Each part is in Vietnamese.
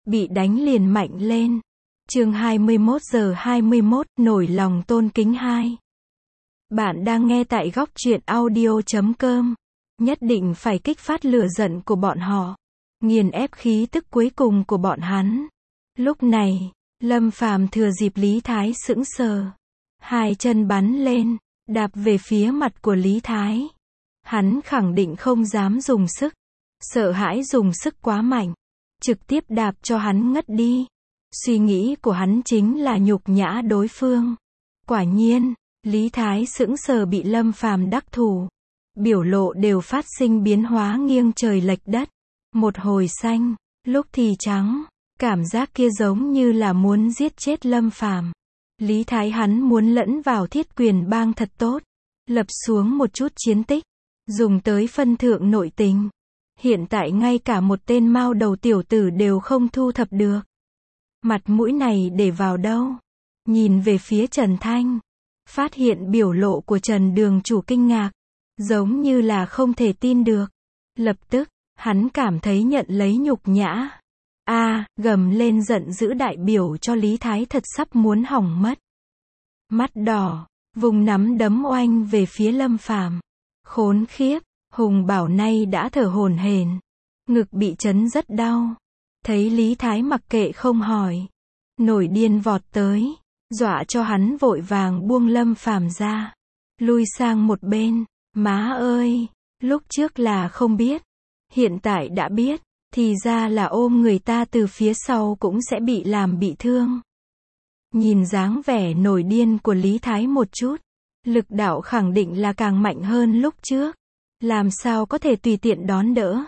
bị đánh liền mạnh lên. Chương 21 giờ 21, nổi lòng tôn kính 2. Bạn đang nghe tại góc truyện audio.com. Nhất định phải kích phát lửa giận của bọn họ, nghiền ép khí tức cuối cùng của bọn hắn. Lúc này, Lâm Phàm thừa dịp Lý Thái sững sờ, hai chân bắn lên, đạp về phía mặt của Lý Thái. Hắn khẳng định không dám dùng sức, sợ hãi dùng sức quá mạnh, trực tiếp đạp cho hắn ngất đi. Suy nghĩ của hắn chính là nhục nhã đối phương. Quả nhiên, Lý Thái sững sờ bị Lâm Phàm đắc thủ, biểu lộ đều phát sinh biến hóa nghiêng trời lệch đất. Một hồi xanh, lúc thì trắng, cảm giác kia giống như là muốn giết chết Lâm Phàm. Lý Thái hắn muốn lẫn vào Thiết Quyền Bang thật tốt, lập xuống một chút chiến tích, dùng tới phân thượng nội tình. Hiện tại ngay cả một tên mao đầu tiểu tử đều không thu thập được. Mặt mũi này để vào đâu? Nhìn về phía Trần Thanh, phát hiện biểu lộ của Trần Đường chủ kinh ngạc, giống như là không thể tin được. Lập tức, hắn cảm thấy nhận lấy nhục nhã. Gầm lên giận dữ đại biểu cho Lý Thái thật sắp muốn hỏng mất. Mắt đỏ, vùng nắm đấm oanh về phía Lâm Phàm. Khốn khiếp, Hùng Bảo nay đã thở hổn hển, ngực bị chấn rất đau. Thấy Lý Thái mặc kệ không hỏi, nổi điên vọt tới, dọa cho hắn vội vàng buông Lâm Phàm ra, lui sang một bên. Má ơi, lúc trước là không biết, hiện tại đã biết, thì ra là ôm người ta từ phía sau cũng sẽ bị làm bị thương. Nhìn dáng vẻ nổi điên của Lý Thái một chút, lực đạo khẳng định là càng mạnh hơn lúc trước. Làm sao có thể tùy tiện đón đỡ.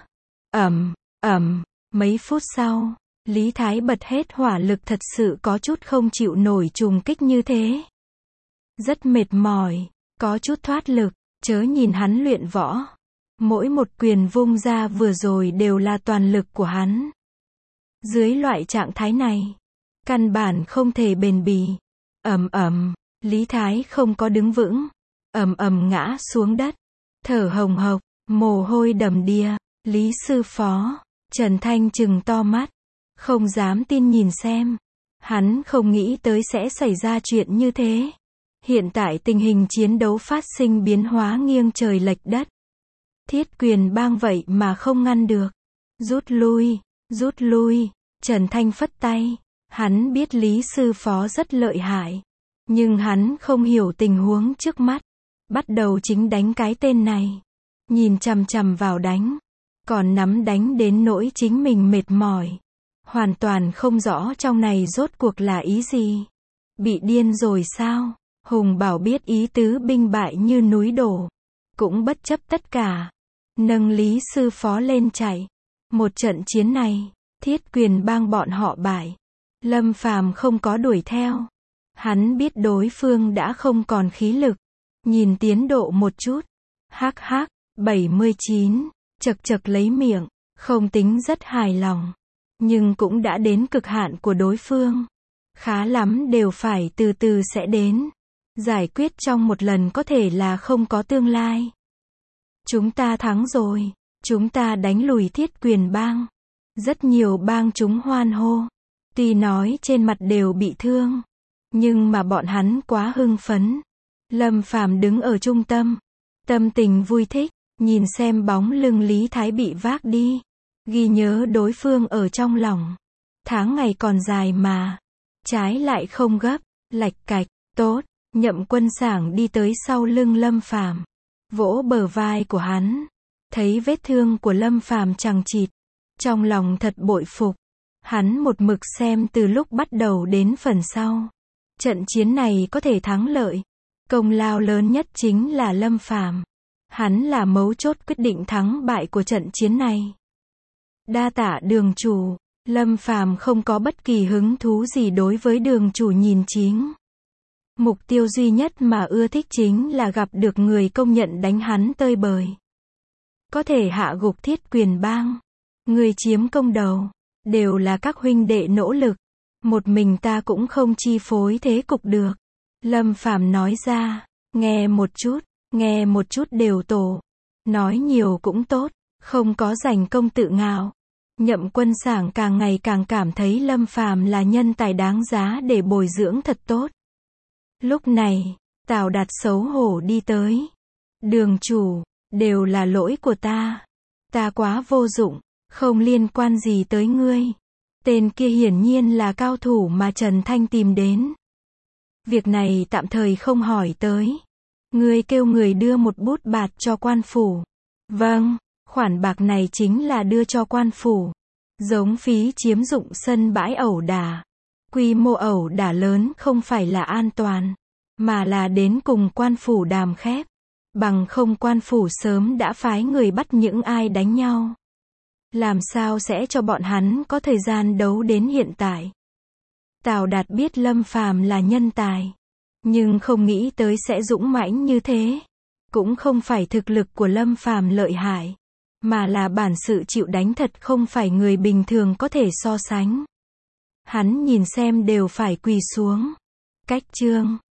Mấy phút sau, Lý Thái bật hết hỏa lực, thật sự có chút không chịu nổi trùng kích như thế. Rất mệt mỏi, có chút thoát lực, chớ nhìn hắn luyện võ. Mỗi một quyền vung ra vừa rồi đều là toàn lực của hắn. Dưới loại trạng thái này, căn bản không thể bền bỉ. Lý Thái không có đứng vững, ngã xuống đất, thở hồng hộc, mồ hôi đầm đìa. Lý sư phó, Trần Thanh trừng to mắt, không dám tin nhìn xem. Hắn không nghĩ tới sẽ xảy ra chuyện như thế. Hiện tại tình hình chiến đấu phát sinh biến hóa nghiêng trời lệch đất. Thiết Quyền Bang vậy mà không ngăn được. Rút lui, Trần Thanh phất tay. Hắn biết Lý sư phó rất lợi hại, nhưng hắn không hiểu tình huống trước mắt. Bắt đầu chính đánh cái tên này, nhìn chằm chằm vào đánh, còn nắm đánh đến nỗi chính mình mệt mỏi, hoàn toàn không rõ trong này rốt cuộc là ý gì. Bị điên rồi sao? Hùng Bảo biết ý tứ binh bại như núi đổ, cũng bất chấp tất cả, nâng Lý sư phó lên chạy. Một trận chiến này, Thiết Quyền Bang bọn họ bại. Lâm Phàm không có đuổi theo, hắn biết đối phương đã không còn khí lực. Nhìn tiến độ một chút, 79, chật lấy miệng, không tính rất hài lòng, nhưng cũng đã đến cực hạn của đối phương. Khá lắm đều phải từ từ sẽ đến. Giải quyết trong một lần có thể là không có tương lai. Chúng ta thắng rồi, chúng ta đánh lùi Thiết Quyền Bang. Rất nhiều bang chúng hoan hô, tuy nói trên mặt đều bị thương, nhưng mà bọn hắn quá hưng phấn. Lâm Phàm đứng ở trung tâm, tâm tình vui thích, nhìn xem bóng lưng Lý Thái bị vác đi, ghi nhớ đối phương ở trong lòng. Tháng ngày còn dài mà, trái lại không gấp. Lạch cạch, tốt. Nhậm Quân sảng đi tới sau lưng Lâm Phàm, vỗ bờ vai của hắn, thấy vết thương của Lâm Phàm chằng chịt, trong lòng thật bội phục. Hắn một mực xem từ lúc bắt đầu đến phần sau, trận chiến này có thể thắng lợi, công lao lớn nhất chính là Lâm Phàm. Hắn là mấu chốt quyết định thắng bại của trận chiến này. Đa tạ đường chủ. Lâm Phàm không có bất kỳ hứng thú gì đối với đường chủ nhìn chính. Mục tiêu duy nhất mà ưa thích chính là gặp được người công nhận đánh hắn tơi bời, có thể hạ gục Thiết Quyền Bang. Người chiếm công đầu, đều là các huynh đệ nỗ lực, một mình ta cũng không chi phối thế cục được. Lâm Phàm nói ra, nghe một chút đều tổ. Nói nhiều cũng tốt, không có giành công tự ngạo. Nhậm Quân Sảng càng ngày càng cảm thấy Lâm Phàm là nhân tài đáng giá để bồi dưỡng thật tốt. Lúc này, Tào Đạt xấu hổ đi tới. Đường chủ, đều là lỗi của ta. Ta quá vô dụng, không liên quan gì tới ngươi. Tên kia hiển nhiên là cao thủ mà Trần Thanh tìm đến. Việc này tạm thời không hỏi tới. Ngươi kêu người đưa một bút bạc cho quan phủ. Vâng, khoản bạc này chính là đưa cho quan phủ. Giống phí chiếm dụng sân bãi ẩu đả. Quy mô ẩu đả lớn không phải là an toàn, mà là đến cùng quan phủ đàm khép. Bằng không quan phủ sớm đã phái người bắt những ai đánh nhau. Làm sao sẽ cho bọn hắn có thời gian đấu đến hiện tại. Tào Đạt biết Lâm Phàm là nhân tài, nhưng không nghĩ tới sẽ dũng mãnh như thế. Cũng không phải thực lực của Lâm Phàm lợi hại, mà là bản sự chịu đánh thật không phải người bình thường có thể so sánh. Hắn nhìn xem đều phải quỳ xuống. Cách chương